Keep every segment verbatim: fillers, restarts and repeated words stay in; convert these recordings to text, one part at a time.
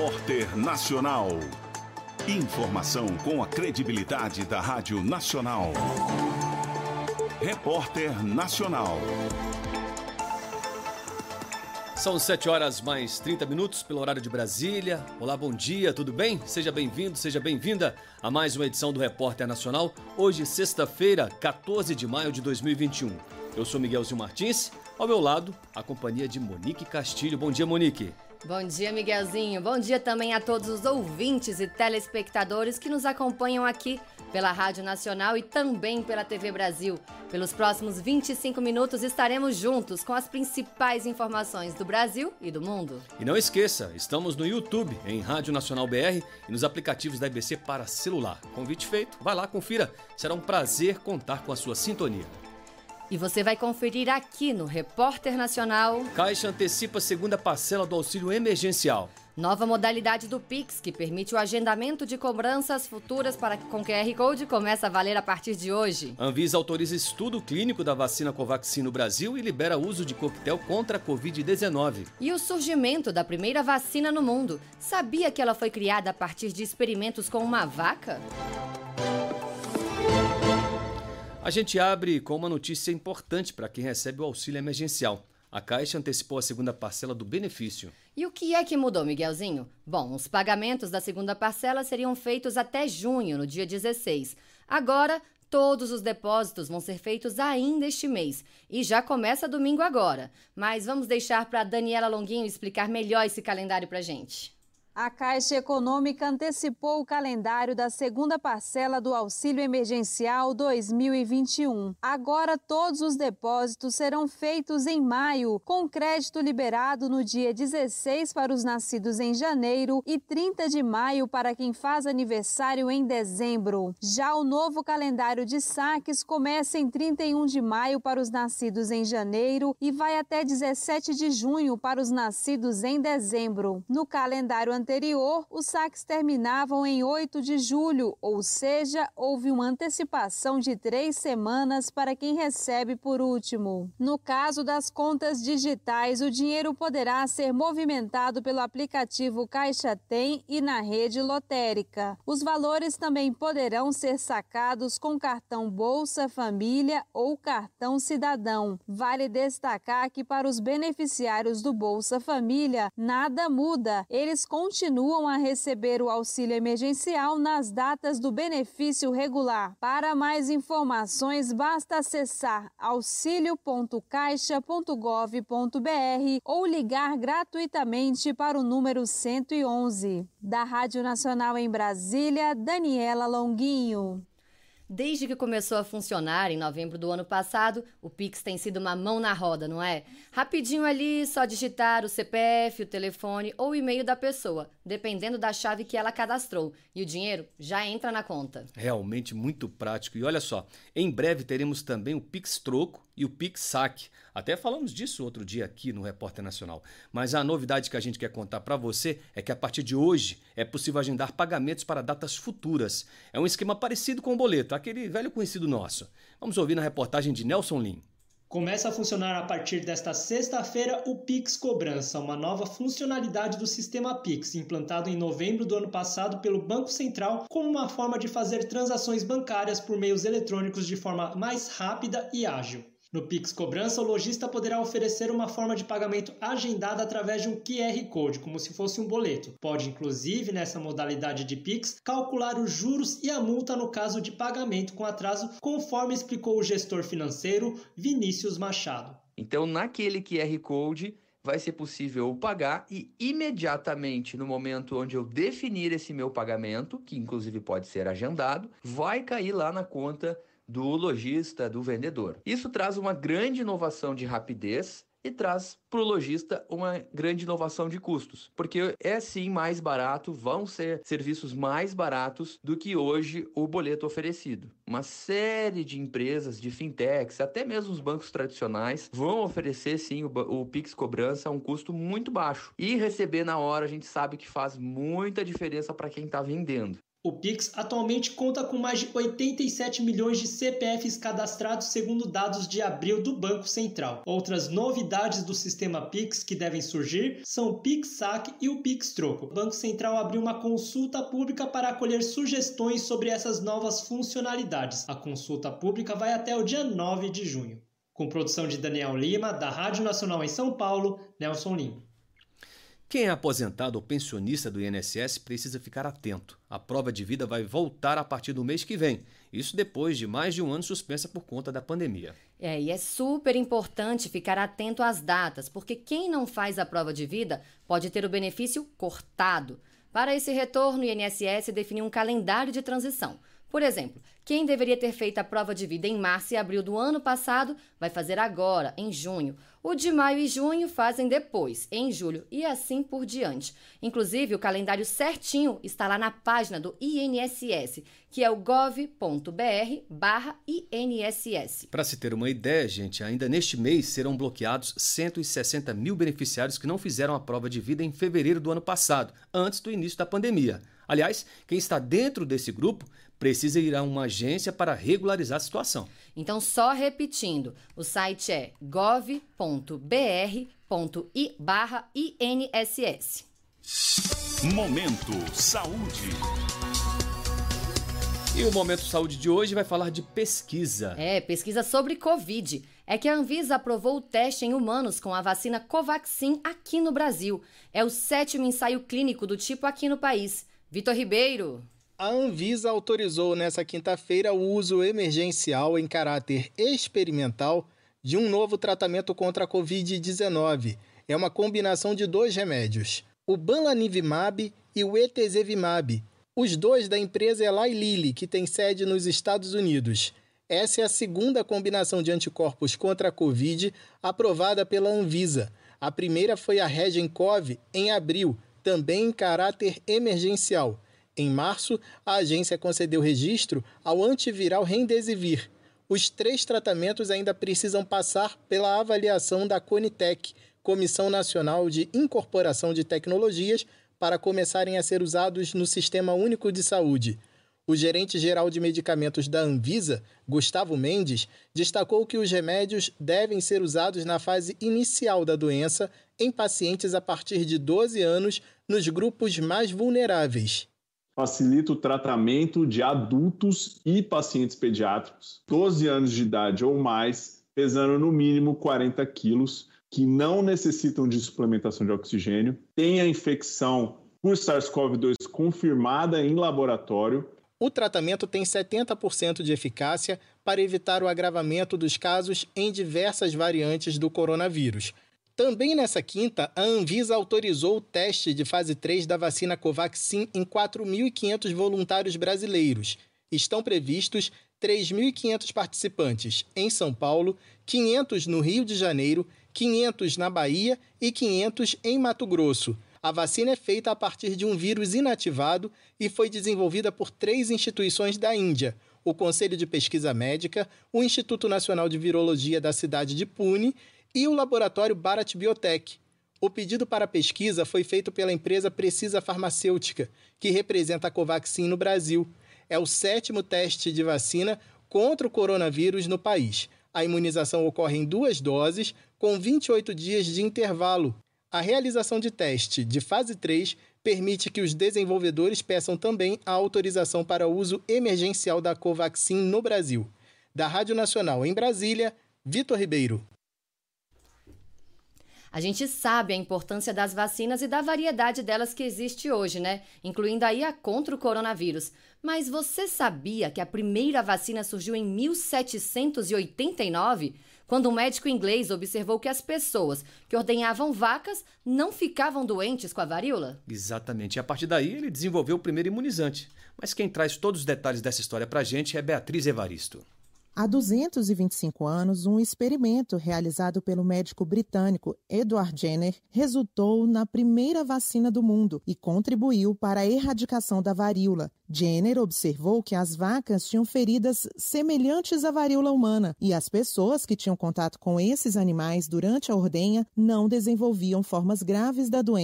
Repórter Nacional. Informação com a credibilidade da Rádio Nacional. Repórter Nacional. São sete horas mais trinta minutos pelo horário de Brasília. Olá, bom dia, tudo bem? Seja bem-vindo, seja bem-vinda a mais uma edição do Repórter Nacional. Hoje, sexta-feira, quatorze de maio de dois mil e vinte e um. Eu sou Miguelzinho Martins, ao meu lado, a companhia de Monique Castilho. Bom dia, Monique. Bom dia, Miguelzinho. Bom dia também a todos os ouvintes e telespectadores que nos acompanham aqui pela Rádio Nacional e também pela T V Brasil. Pelos próximos vinte e cinco minutos estaremos juntos com as principais informações do Brasil e do mundo. E não esqueça, estamos no YouTube, em Rádio Nacional B R e nos aplicativos da I B C para celular. Convite feito, vai lá, confira. Será um prazer contar com a sua sintonia. E você vai conferir aqui no Repórter Nacional. Caixa antecipa a segunda parcela do auxílio emergencial. Nova modalidade do Pix, que permite o agendamento de cobranças futuras para com Q R Code, começa a valer a partir de hoje. Anvisa autoriza estudo clínico da vacina Covaxin no Brasil e libera uso de coquetel contra a covid dezenove. E o surgimento da primeira vacina no mundo. Sabia que ela foi criada a partir de experimentos com uma vaca? A gente abre com uma notícia importante para quem recebe o auxílio emergencial. A Caixa antecipou a segunda parcela do benefício. E o que é que mudou, Miguelzinho? Bom, os pagamentos da segunda parcela seriam feitos até junho, no dia dezesseis. Agora, todos os depósitos vão ser feitos ainda este mês. E já começa domingo agora. Mas vamos deixar para a Daniela Longuinho explicar melhor esse calendário para a gente. A Caixa Econômica antecipou o calendário da segunda parcela do Auxílio Emergencial dois mil e vinte e um. Agora todos os depósitos serão feitos em maio, com crédito liberado no dia dezesseis para os nascidos em janeiro e trinta de maio para quem faz aniversário em dezembro. Já o novo calendário de saques começa em trinta e um de maio para os nascidos em janeiro e vai até dezessete de junho para os nascidos em dezembro. No calendário anterior, anterior, os saques terminavam em oito de julho, ou seja, houve uma antecipação de três semanas para quem recebe por último. No caso das contas digitais, o dinheiro poderá ser movimentado pelo aplicativo Caixa Tem e na rede lotérica. Os valores também poderão ser sacados com cartão Bolsa Família ou cartão Cidadão. Vale destacar que para os beneficiários do Bolsa Família, nada muda. Eles continuam continuam a receber o auxílio emergencial nas datas do benefício regular. Para mais informações, basta acessar auxilio ponto caixa ponto gov ponto br ou ligar gratuitamente para o número cento e onze. Da Rádio Nacional em Brasília, Daniela Longuinho. Desde que começou a funcionar em novembro do ano passado, o Pix tem sido uma mão na roda, não é? Rapidinho ali, só digitar o C P F, o telefone ou o e-mail da pessoa, dependendo da chave que ela cadastrou. E o dinheiro já entra na conta. Realmente muito prático. E olha só, em breve teremos também o Pix Troco e o Pix Saque. Até falamos disso outro dia aqui no Repórter Nacional. Mas a novidade que a gente quer contar para você é que a partir de hoje é possível agendar pagamentos para datas futuras. É um esquema parecido com o boleto, aquele velho conhecido nosso. Vamos ouvir na reportagem de Nelson Lim. Começa a funcionar a partir desta sexta-feira o Pix Cobrança, uma nova funcionalidade do sistema Pix, implantado em novembro do ano passado pelo Banco Central como uma forma de fazer transações bancárias por meios eletrônicos de forma mais rápida e ágil. No Pix Cobrança, o lojista poderá oferecer uma forma de pagamento agendada através de um Q R Code, como se fosse um boleto. Pode, inclusive, nessa modalidade de Pix, calcular os juros e a multa no caso de pagamento com atraso, conforme explicou o gestor financeiro Vinícius Machado. Então, naquele Q R Code, vai ser possível pagar e imediatamente, no momento onde eu definir esse meu pagamento, que inclusive pode ser agendado, vai cair lá na conta do lojista, do vendedor. Isso traz uma grande inovação de rapidez e traz para o lojista uma grande inovação de custos, porque é sim mais barato, vão ser serviços mais baratos do que hoje o boleto oferecido. Uma série de empresas, de fintechs, até mesmo os bancos tradicionais, vão oferecer sim o, o Pix Cobrança a um custo muito baixo. E receber na hora a gente sabe que faz muita diferença para quem está vendendo. O Pix atualmente conta com mais de oitenta e sete milhões de C P Fs cadastrados segundo dados de abril do Banco Central. Outras novidades do sistema Pix que devem surgir são o Pix Saque e o Pix Troco. O Banco Central abriu uma consulta pública para acolher sugestões sobre essas novas funcionalidades. A consulta pública vai até o dia nove de junho. Com produção de Daniel Lima, da Rádio Nacional em São Paulo, Nelson Lima. Quem é aposentado ou pensionista do I N S S precisa ficar atento. A prova de vida vai voltar a partir do mês que vem. Isso depois de mais de um ano suspensa por conta da pandemia. É, e é super importante ficar atento às datas, porque quem não faz a prova de vida pode ter o benefício cortado. Para esse retorno, o I N S S definiu um calendário de transição. Por exemplo, quem deveria ter feito a prova de vida em março e abril do ano passado vai fazer agora, em junho. O de maio e junho fazem depois, em julho, e assim por diante. Inclusive, o calendário certinho está lá na página do I N S S, que é o gov ponto br barra I N S S. Para se ter uma ideia, gente, ainda neste mês serão bloqueados cento e sessenta mil beneficiários que não fizeram a prova de vida em fevereiro do ano passado, antes do início da pandemia. Aliás, quem está dentro desse grupo precisa ir a uma agência para regularizar a situação. Então, só repetindo, o site é gov ponto br ponto i barra I N S S. Momento Saúde. E o Momento Saúde de hoje vai falar de pesquisa. É, pesquisa sobre Covid. É que a Anvisa aprovou o teste em humanos com a vacina Covaxin aqui no Brasil. É o sétimo ensaio clínico do tipo aqui no país. Vitor Ribeiro. A Anvisa autorizou nesta quinta-feira o uso emergencial em caráter experimental de um novo tratamento contra a covid dezenove. É uma combinação de dois remédios, o Bamlanivimab e o Etesevimab. Os dois da empresa Eli Lilly, que tem sede nos Estados Unidos. Essa é a segunda combinação de anticorpos contra a Covid aprovada pela Anvisa. A primeira foi a Regencov em abril, também em caráter emergencial. Em março, a agência concedeu registro ao antiviral Remdesivir. Os três tratamentos ainda precisam passar pela avaliação da Conitec, Comissão Nacional de Incorporação de Tecnologias, para começarem a ser usados no Sistema Único de Saúde. O gerente-geral de medicamentos da Anvisa, Gustavo Mendes, destacou que os remédios devem ser usados na fase inicial da doença em pacientes a partir de doze anos nos grupos mais vulneráveis. Facilita o tratamento de adultos e pacientes pediátricos, doze anos de idade ou mais, pesando no mínimo quarenta quilos, que não necessitam de suplementação de oxigênio, têm a infecção por SARS-CoV dois confirmada em laboratório. O tratamento tem setenta por cento de eficácia para evitar o agravamento dos casos em diversas variantes do coronavírus. Também nessa quinta, a Anvisa autorizou o teste de fase três da vacina Covaxin em quatro mil e quinhentos voluntários brasileiros. Estão previstos três mil e quinhentos participantes em São Paulo, quinhentos no Rio de Janeiro, quinhentos na Bahia e quinhentos em Mato Grosso. A vacina é feita a partir de um vírus inativado e foi desenvolvida por três instituições da Índia: o Conselho de Pesquisa Médica, o Instituto Nacional de Virologia da cidade de Pune e o laboratório Bharat Biotech. O pedido para a pesquisa foi feito pela empresa Precisa Farmacêutica, que representa a Covaxin no Brasil. É o sétimo teste de vacina contra o coronavírus no país. A imunização ocorre em duas doses, com vinte e oito dias de intervalo. A realização de teste de fase três permite que os desenvolvedores peçam também a autorização para uso emergencial da Covaxin no Brasil. Da Rádio Nacional em Brasília, Vitor Ribeiro. A gente sabe a importância das vacinas e da variedade delas que existe hoje, né? Incluindo aí a contra o coronavírus. Mas você sabia que a primeira vacina surgiu em mil setecentos e oitenta e nove? Quando um médico inglês observou que as pessoas que ordenhavam vacas não ficavam doentes com a varíola? Exatamente. E a partir daí ele desenvolveu o primeiro imunizante. Mas quem traz todos os detalhes dessa história pra gente é Beatriz Evaristo. Há duzentos e vinte e cinco anos, um experimento realizado pelo médico britânico Edward Jenner resultou na primeira vacina do mundo e contribuiu para a erradicação da varíola. Jenner observou que as vacas tinham feridas semelhantes à varíola humana e as pessoas que tinham contato com esses animais durante a ordenha não desenvolviam formas graves da doença.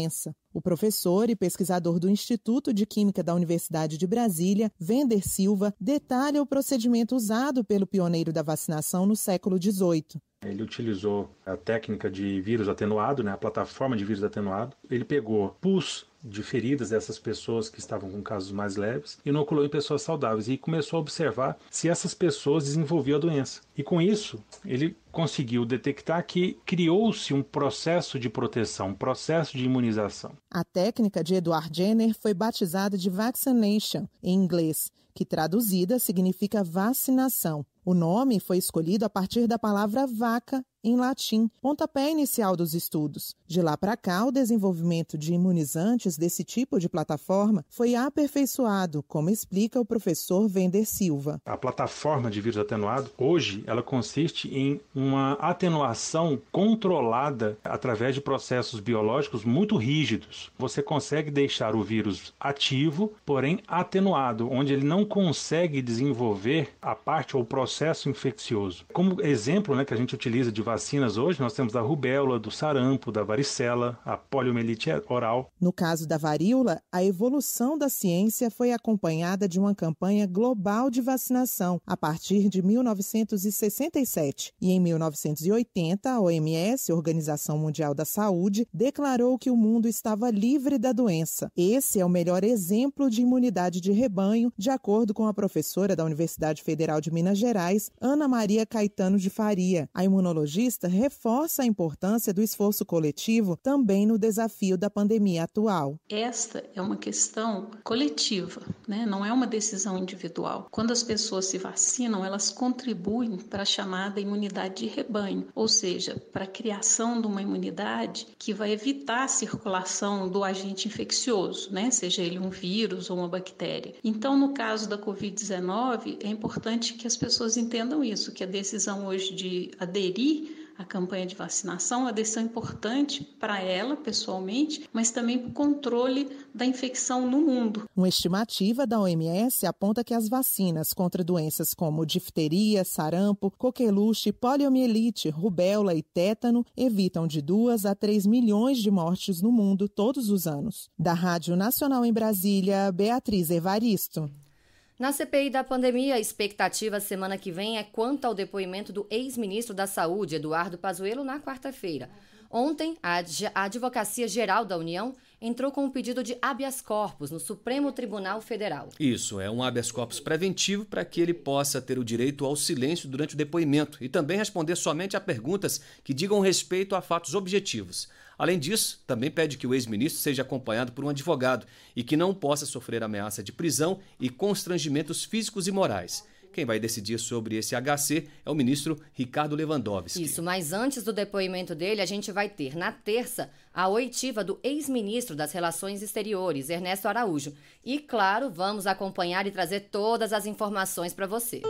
O professor e pesquisador do Instituto de Química da Universidade de Brasília, Wender Silva, detalha o procedimento usado pelo pioneiro da vacinação no século dezoito. Ele utilizou a técnica de vírus atenuado, né, a plataforma de vírus atenuado. Ele pegou pus de feridas dessas pessoas que estavam com casos mais leves e inoculou em pessoas saudáveis e começou a observar se essas pessoas desenvolviam a doença. E com isso, ele conseguiu detectar que criou-se um processo de proteção, um processo de imunização. A técnica de Edward Jenner foi batizada de vaccination, em inglês, que traduzida significa vacinação. O nome foi escolhido a partir da palavra vaca, em latim, pontapé inicial dos estudos. De lá para cá, o desenvolvimento de imunizantes desse tipo de plataforma foi aperfeiçoado, como explica o professor Wender Silva. A plataforma de vírus atenuado, hoje, ela consiste em uma atenuação controlada através de processos biológicos muito rígidos. Você consegue deixar o vírus ativo, porém atenuado, onde ele não consegue desenvolver a parte ou o processo infeccioso. Como exemplo, né, que a gente utiliza de vacinas hoje, nós temos da rubéola, do sarampo, da varicela, a poliomielite oral. No caso da varíola, a evolução da ciência foi acompanhada de uma campanha global de vacinação a partir de mil novecentos e sessenta e sete. E em mil novecentos e oitenta, a O M S, Organização Mundial da Saúde, declarou que o mundo estava livre da doença. Esse é o melhor exemplo de imunidade de rebanho, de acordo com a professora da Universidade Federal de Minas Gerais, Ana Maria Caetano de Faria. A imunologia reforça a importância do esforço coletivo também no desafio da pandemia atual. Esta é uma questão coletiva, né? Não é uma decisão individual. Quando as pessoas se vacinam, elas contribuem para a chamada imunidade de rebanho, ou seja, para a criação de uma imunidade que vai evitar a circulação do agente infeccioso, né? Seja ele um vírus ou uma bactéria. Então, no caso da covid dezenove, é importante que as pessoas entendam isso, que a decisão hoje de aderir a campanha de vacinação é uma decisão importante para ela, pessoalmente, mas também para o controle da infecção no mundo. Uma estimativa da O M S aponta que as vacinas contra doenças como difteria, sarampo, coqueluche, poliomielite, rubéola e tétano evitam de duas a três milhões de mortes no mundo todos os anos. Da Rádio Nacional em Brasília, Beatriz Evaristo. Na C P I da pandemia, a expectativa semana que vem é quanto ao depoimento do ex-ministro da Saúde, Eduardo Pazuello, na quarta-feira. Ontem, a Advocacia Geral da União entrou com um pedido de habeas corpus no Supremo Tribunal Federal. Isso, é um habeas corpus preventivo para que ele possa ter o direito ao silêncio durante o depoimento e também responder somente a perguntas que digam respeito a fatos objetivos. Além disso, também pede que o ex-ministro seja acompanhado por um advogado e que não possa sofrer ameaça de prisão e constrangimentos físicos e morais. Quem vai decidir sobre esse H C é o ministro Ricardo Lewandowski. Isso, mas antes do depoimento dele, a gente vai ter, na terça, a oitiva do ex-ministro das Relações Exteriores, Ernesto Araújo. E, claro, vamos acompanhar e trazer todas as informações para você.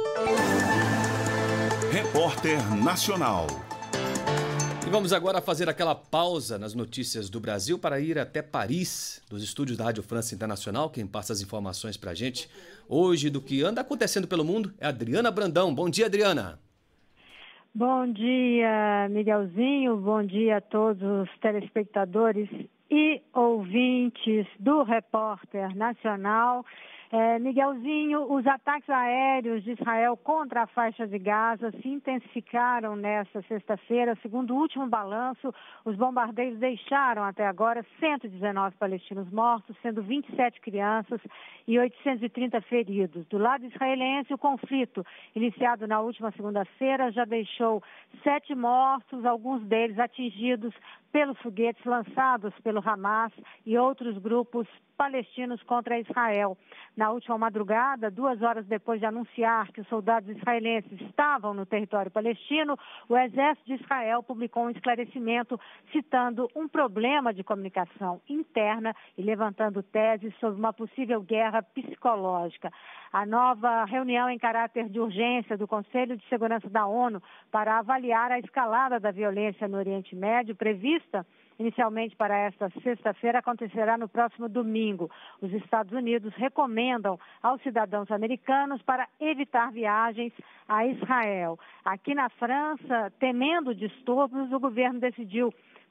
Repórter Nacional. E vamos agora fazer aquela pausa nas notícias do Brasil para ir até Paris, dos estúdios da Rádio França Internacional. Quem passa as informações para a gente hoje do que anda acontecendo pelo mundo é a Adriana Brandão. Bom dia, Adriana. Bom dia, Miguelzinho. Bom dia a todos os telespectadores e ouvintes do Repórter Nacional. É, Miguelzinho, os ataques aéreos de Israel contra a faixa de Gaza se intensificaram nesta sexta-feira. Segundo o último balanço, os bombardeios deixaram até agora cento e dezenove palestinos mortos, sendo vinte e sete crianças e oitocentos e trinta feridos. Do lado israelense, o conflito, iniciado na última segunda-feira, já deixou sete mortos, alguns deles atingidos pelos foguetes lançados pelo Hamas e outros grupos palestinos contra Israel. Na última madrugada, duas horas depois de anunciar que os soldados israelenses estavam no território palestino, o Exército de Israel publicou um esclarecimento citando um problema de comunicação interna e levantando teses sobre uma possível guerra psicológica. A nova reunião em caráter de urgência do Conselho de Segurança da ONU para avaliar a escalada da violência no Oriente Médio, prevista inicialmente para esta sexta-feira, acontecerá no próximo domingo. Os Estados Unidos recomendam aos cidadãos americanos para evitar viagens a Israel. Aqui na França, temendo distúrbios, o governo decidiu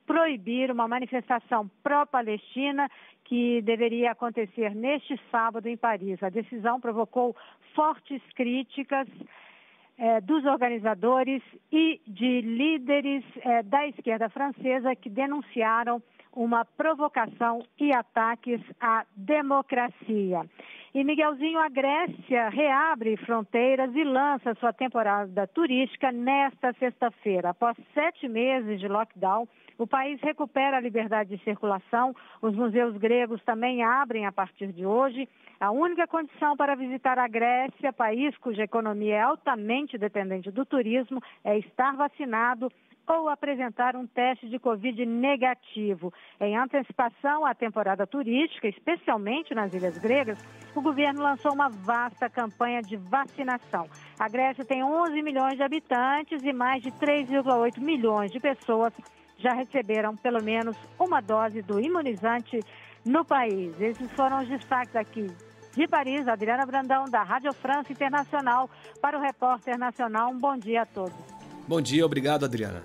proibir uma manifestação pró-Palestina que deveria acontecer neste sábado em Paris. A decisão provocou fortes críticas eh, dos organizadores e de líderes eh, da esquerda francesa que denunciaram uma provocação e ataques à democracia. E, Miguelzinho, a Grécia reabre fronteiras e lança sua temporada turística nesta sexta-feira. Após sete meses de lockdown, o país recupera a liberdade de circulação. Os museus gregos também abrem a partir de hoje. A única condição para visitar a Grécia, país cuja economia é altamente dependente do turismo, é estar vacinado ou apresentar um teste de Covid negativo. Em antecipação à temporada turística, especialmente nas ilhas gregas, o governo lançou uma vasta campanha de vacinação. A Grécia tem onze milhões de habitantes e mais de três vírgula oito milhões de pessoas já receberam pelo menos uma dose do imunizante no país. Esses foram os destaques aqui de Paris. Adriana Brandão, da Rádio França Internacional, para o Repórter Nacional. Um bom dia a todos. Bom dia, obrigado, Adriana.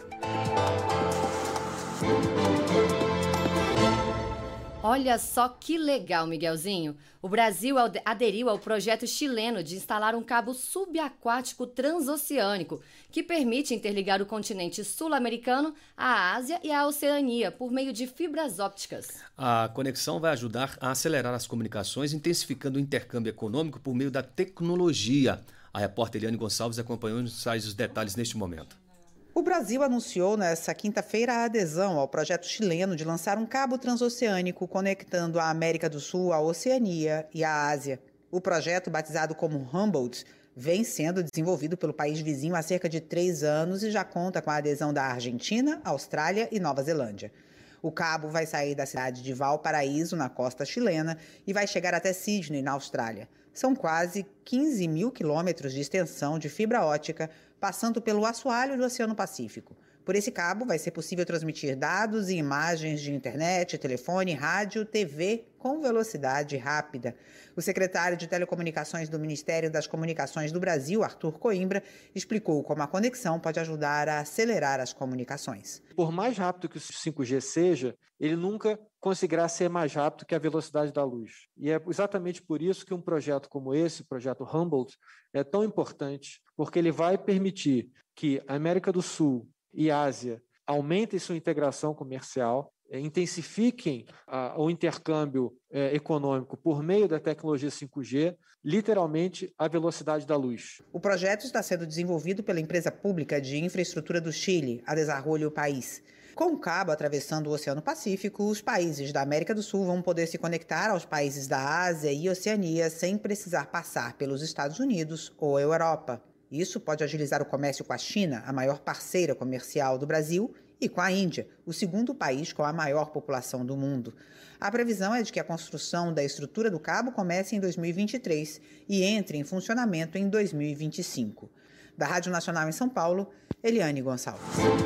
Olha só que legal, Miguelzinho. O Brasil aderiu ao projeto chileno de instalar um cabo subaquático transoceânico que permite interligar o continente sul-americano, a Ásia e a Oceania por meio de fibras ópticas. A conexão vai ajudar a acelerar as comunicações, intensificando o intercâmbio econômico por meio da tecnologia. A repórter Eliane Gonçalves acompanhou e nos traz os detalhes neste momento. O Brasil anunciou nesta quinta-feira a adesão ao projeto chileno de lançar um cabo transoceânico conectando a América do Sul, a Oceania e a Ásia. O projeto, batizado como Humboldt, vem sendo desenvolvido pelo país vizinho há cerca de três anos e já conta com a adesão da Argentina, Austrália e Nova Zelândia. O cabo vai sair da cidade de Valparaíso, na costa chilena, e vai chegar até Sydney, na Austrália. São quase quinze mil quilômetros de extensão de fibra ótica, passando pelo assoalho do Oceano Pacífico. Por esse cabo, vai ser possível transmitir dados e imagens de internet, telefone, rádio, T V com velocidade rápida. O secretário de Telecomunicações do Ministério das Comunicações do Brasil, Arthur Coimbra, explicou como a conexão pode ajudar a acelerar as comunicações. Por mais rápido que o cinco G seja, ele nunca conseguirá ser mais rápido que a velocidade da luz. E é exatamente por isso que um projeto como esse, o projeto Humboldt, é tão importante, porque ele vai permitir que a América do Sul e Ásia aumentem sua integração comercial, intensifiquem ah, o intercâmbio eh, econômico por meio da tecnologia cinco G, literalmente a velocidade da luz. O projeto está sendo desenvolvido pela empresa pública de infraestrutura do Chile, a Desarrollo País. Com o cabo atravessando o Oceano Pacífico, os países da América do Sul vão poder se conectar aos países da Ásia e Oceania sem precisar passar pelos Estados Unidos ou a Europa. Isso pode agilizar o comércio com a China, a maior parceira comercial do Brasil, e com a Índia, o segundo país com a maior população do mundo. A previsão é de que a construção da estrutura do cabo comece em dois mil e vinte e três e entre em funcionamento em dois mil e vinte e cinco. Da Rádio Nacional em São Paulo, Eliane Gonçalves.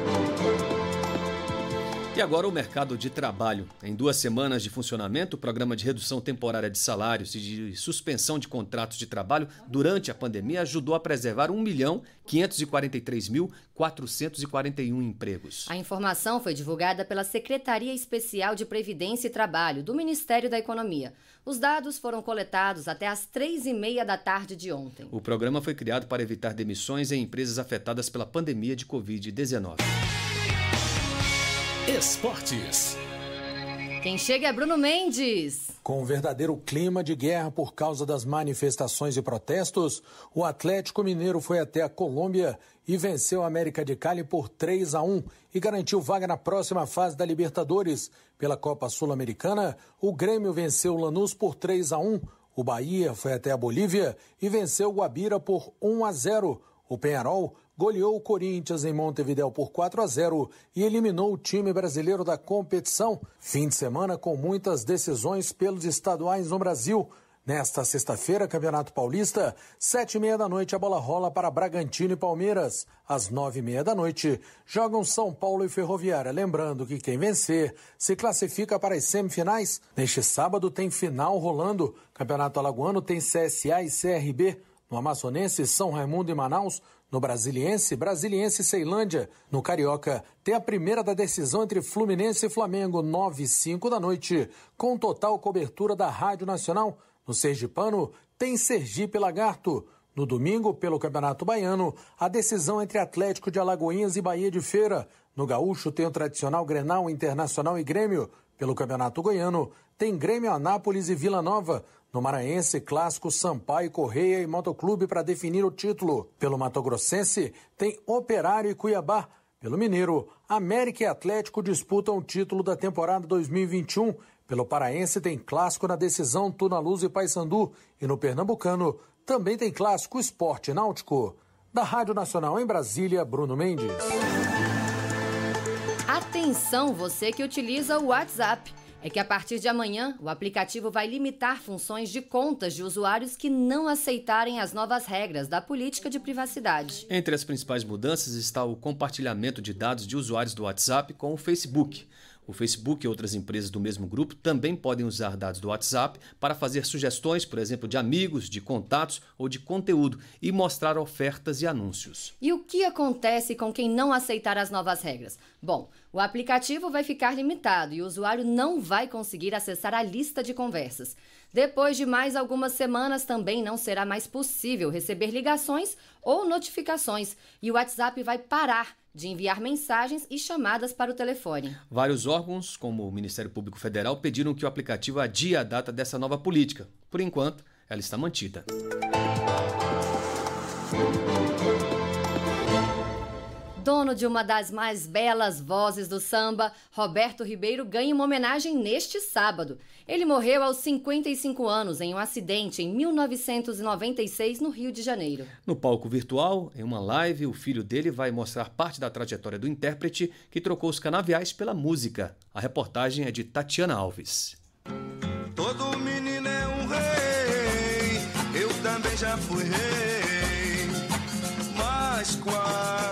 E agora o mercado de trabalho. Em duas semanas de funcionamento, o programa de redução temporária de salários e de suspensão de contratos de trabalho durante a pandemia ajudou a preservar um milhão quinhentos e quarenta e três mil quatrocentos e quarenta e um empregos. A informação foi divulgada pela Secretaria Especial de Previdência e Trabalho do Ministério da Economia. Os dados foram coletados até às três e meia da tarde de ontem. O programa foi criado para evitar demissões em empresas afetadas pela pandemia de covid dezenove. Esportes. Quem chega é Bruno Mendes. Com um verdadeiro clima de guerra por causa das manifestações e protestos, o Atlético Mineiro foi até a Colômbia e venceu a América de Cali por três a um e garantiu vaga na próxima fase da Libertadores. Pela Copa Sul-Americana, o Grêmio venceu o Lanús por três a um. O Bahia foi até a Bolívia e venceu o Guabira por um a zero. O Peñarol goleou o Corinthians em Montevidéu por quatro a zero e eliminou o time brasileiro da competição. Fim de semana com muitas decisões pelos estaduais no Brasil. Nesta sexta-feira, Campeonato Paulista, sete e meia da noite, a bola rola para Bragantino e Palmeiras. Às nove e meia da noite, jogam São Paulo e Ferroviária. Lembrando que quem vencer se classifica para as semifinais. Neste sábado tem final rolando. Campeonato Alagoano tem C S A e C R B. No Amazonense, São Raimundo e Manaus. No Brasiliense, Brasiliense e Ceilândia. No Carioca, tem a primeira da decisão entre Fluminense e Flamengo, nove e cinco da noite, com total cobertura da Rádio Nacional. No Sergipano, tem Sergipe e Lagarto. No domingo, pelo Campeonato Baiano, a decisão entre Atlético de Alagoinhas e Bahia de Feira. No Gaúcho, tem o tradicional Grenal, Internacional e Grêmio. Pelo Campeonato Goiano, tem Grêmio, Anápolis e Vila Nova. No Maranhense, clássico Sampaio, Correia e Motoclube para definir o título. Pelo Mato Grossense, tem Operário e Cuiabá. Pelo Mineiro, América e Atlético disputam o título da temporada dois mil e vinte e um. Pelo Paraense, tem clássico na decisão Tuna Luz e Paysandu. E no Pernambucano, também tem clássico Esporte Náutico. Da Rádio Nacional em Brasília, Bruno Mendes. Atenção, você que utiliza o WhatsApp. É que a partir de amanhã, o aplicativo vai limitar funções de contas de usuários que não aceitarem as novas regras da política de privacidade. Entre as principais mudanças está o compartilhamento de dados de usuários do WhatsApp com o Facebook. O Facebook e outras empresas do mesmo grupo também podem usar dados do WhatsApp para fazer sugestões, por exemplo, de amigos, de contatos ou de conteúdo e mostrar ofertas e anúncios. E o que acontece com quem não aceitar as novas regras? Bom, o aplicativo vai ficar limitado e o usuário não vai conseguir acessar a lista de conversas. Depois de mais algumas semanas, também não será mais possível receber ligações ou notificações e o WhatsApp vai parar de enviar mensagens e chamadas para o telefone. Vários órgãos, como o Ministério Público Federal, pediram que o aplicativo adie a data dessa nova política. Por enquanto, ela está mantida. Dono de uma das mais belas vozes do samba, Roberto Ribeiro ganha uma homenagem neste sábado. Ele morreu aos cinquenta e cinco anos em um acidente em mil novecentos e noventa e seis no Rio de Janeiro. No palco virtual, em uma live, o filho dele vai mostrar parte da trajetória do intérprete que trocou os canaviais pela música. A reportagem é de Tatiana Alves. Todo menino é um rei, eu também já fui rei, mas qual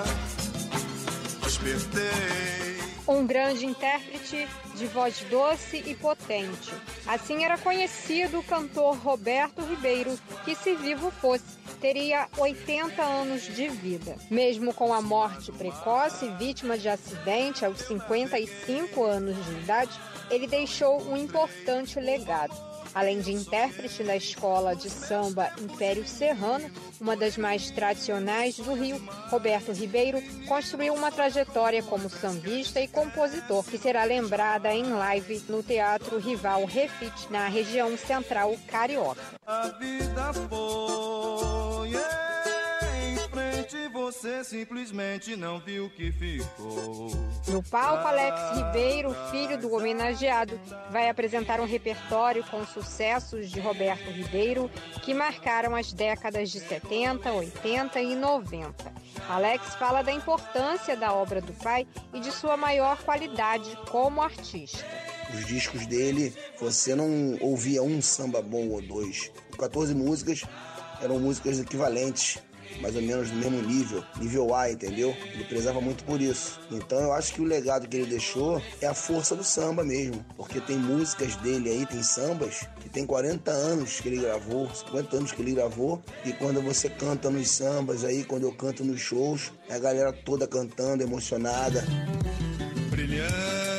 despertei. Um grande intérprete de voz doce e potente. Assim era conhecido o cantor Roberto Ribeiro, que, se vivo fosse, teria oitenta anos de vida. Mesmo com a morte precoce, vítima de acidente aos cinquenta e cinco anos de idade, ele deixou um importante legado. Além de intérprete da escola de samba Império Serrano, uma das mais tradicionais do Rio, Roberto Ribeiro construiu uma trajetória como sambista e compositor, que será lembrada em live no Teatro Rival Refit, na região central carioca. A vida foi em frente, você simplesmente não viu que ficou. No palco, Alex Ribeiro, filho do homenageado, vai apresentar um repertório com sucessos de Roberto Ribeiro que marcaram as décadas de setenta, oitenta e noventa. Alex fala da importância da obra do pai e de sua maior qualidade como artista. Os discos dele, você não ouvia um samba bom ou dois. quatorze músicas eram músicas equivalentes, mais ou menos do mesmo nível, nível A, entendeu? Ele prezava muito por isso. Então eu acho que o legado que ele deixou é a força do samba mesmo, porque tem músicas dele aí, tem sambas, que tem quarenta anos que ele gravou, cinquenta anos que ele gravou, e quando você canta nos sambas aí, quando eu canto nos shows, é a galera toda cantando, emocionada. Brilhando,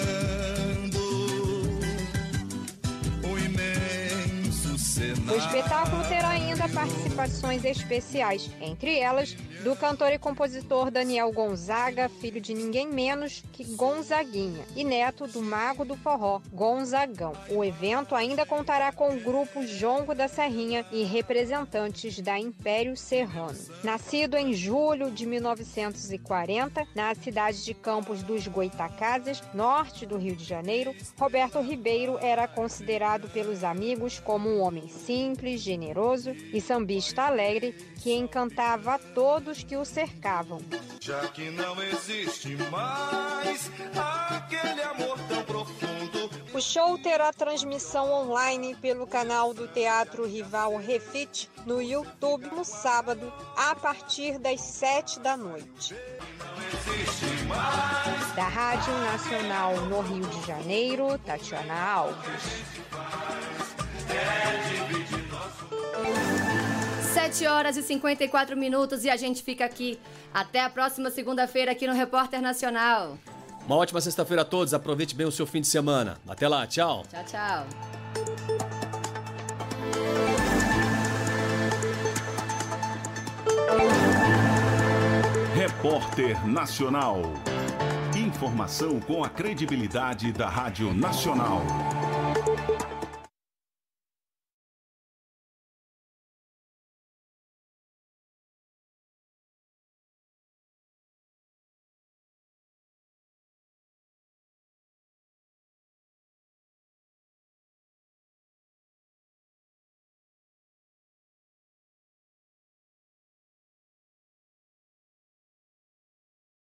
o imenso cenário. O espetáculo terá ainda participações especiais, entre elas do cantor e compositor Daniel Gonzaga, filho de ninguém menos que Gonzaguinha, e neto do mago do forró, Gonzagão. O evento ainda contará com o grupo Jongo da Serrinha e representantes da Império Serrano. Nascido em julho de mil novecentos e quarenta, na cidade de Campos dos Goitacazes, norte do Rio de Janeiro, Roberto Ribeiro era considerado pelos amigos como um homem simples, generoso e sambista alegre que encantava a todos que o cercavam. Já que não existe mais aquele amor tão profundo. O show terá transmissão online pelo canal do Teatro Rival Refit no YouTube no sábado, a partir das sete da noite. Da Rádio Nacional no Rio de Janeiro, Tatiana Alves. sete horas e cinquenta e quatro minutos e a gente fica aqui. Até a próxima segunda-feira aqui no Repórter Nacional. Uma ótima sexta-feira a todos. Aproveite bem o seu fim de semana. Até lá. Tchau. Tchau, tchau. Repórter Nacional. Informação com a credibilidade da Rádio Nacional.